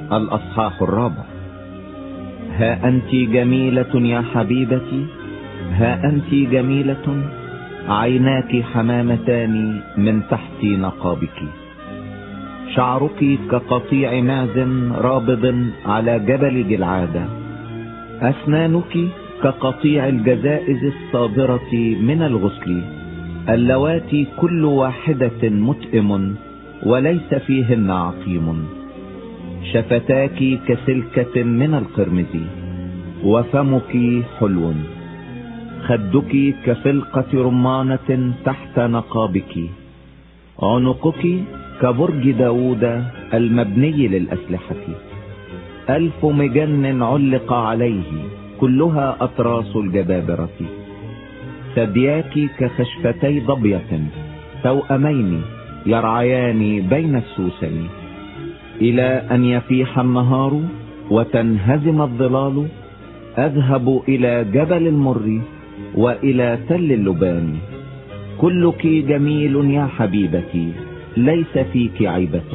الأصحاح 4. ها أنت جميلة يا حبيبتي، ها أنت جميلة، عيناك حمامتان من تحت نقابك. شعرك كقطيع معز رابض على جبل جلعادة، أسنانك كقطيع الجزائز الصادرة من الغسل، اللواتي كل واحدة متئم وليس فيهن عقيم. شفتاك كسلكة من القرمز، وفمك حلو. خدك كفلقة رمانة تحت نقابك. عنقك كبرج داود المبني للأسلحة. 1000 مجن علق عليه، كلها أطراس الجبابرة. ثدياك كخشفتي ضبية توأمين يرعيان بين السوسن. إلى أن يفيح النهار وتنهزم الظلال، أذهب إلى جبل المر وإلى تل اللبان. كلك جميل يا حبيبتي، ليس فيك عيبة.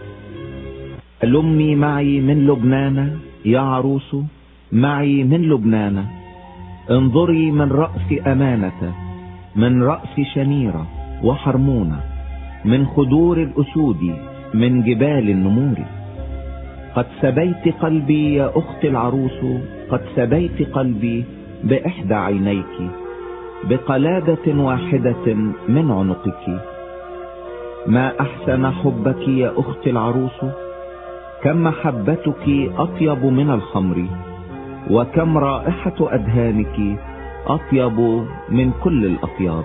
لمي معي من لبنان يا عروس، معي من لبنان. انظري من رأس أمانة، من رأس شنيرة وحرمونة، من خدور الأسود، من جبال النمور. قد سبيت قلبي يا أخت العروس، قد سبيت قلبي بإحدى عينيك، بقلادة واحدة من عنقك. ما أحسن حبك يا أخت العروس، كم محبتك أطيب من الخمر، وكم رائحة أدهانك أطيب من كل الأطياب.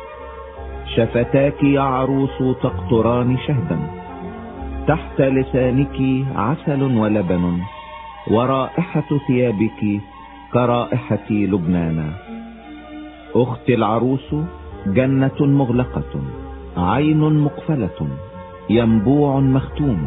شفتاك يا عروس تقطران شهدا، تحت لسانك عسل ولبن، ورائحة ثيابك كرائحة لبنان. أختي العروس جنة مغلقة، عين مقفلة، ينبوع مختوم.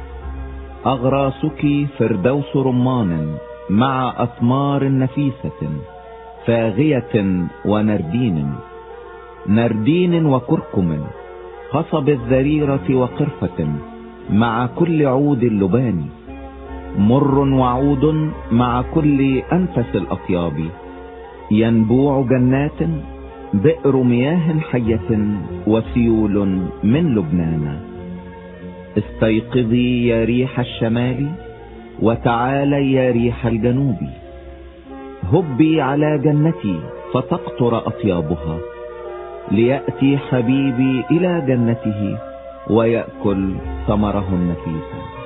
أغراسك فردوس رمان مع أثمار نفيسة، فاغية ونردين، نردين وكركم، قصب الذريرة وقرفة مع كل عود اللبان. مر وعود مع كل أنفس الأطياب. ينبوع جنات، بئر مياه حية، وسيول من لبنان. استيقظي يا ريح الشمال، وتعالي يا ريح الجنوب. هبي على جنتي فتقطر أطيابها، ليأتي حبيبي إلى جنته ويأكل ثمره النفيس.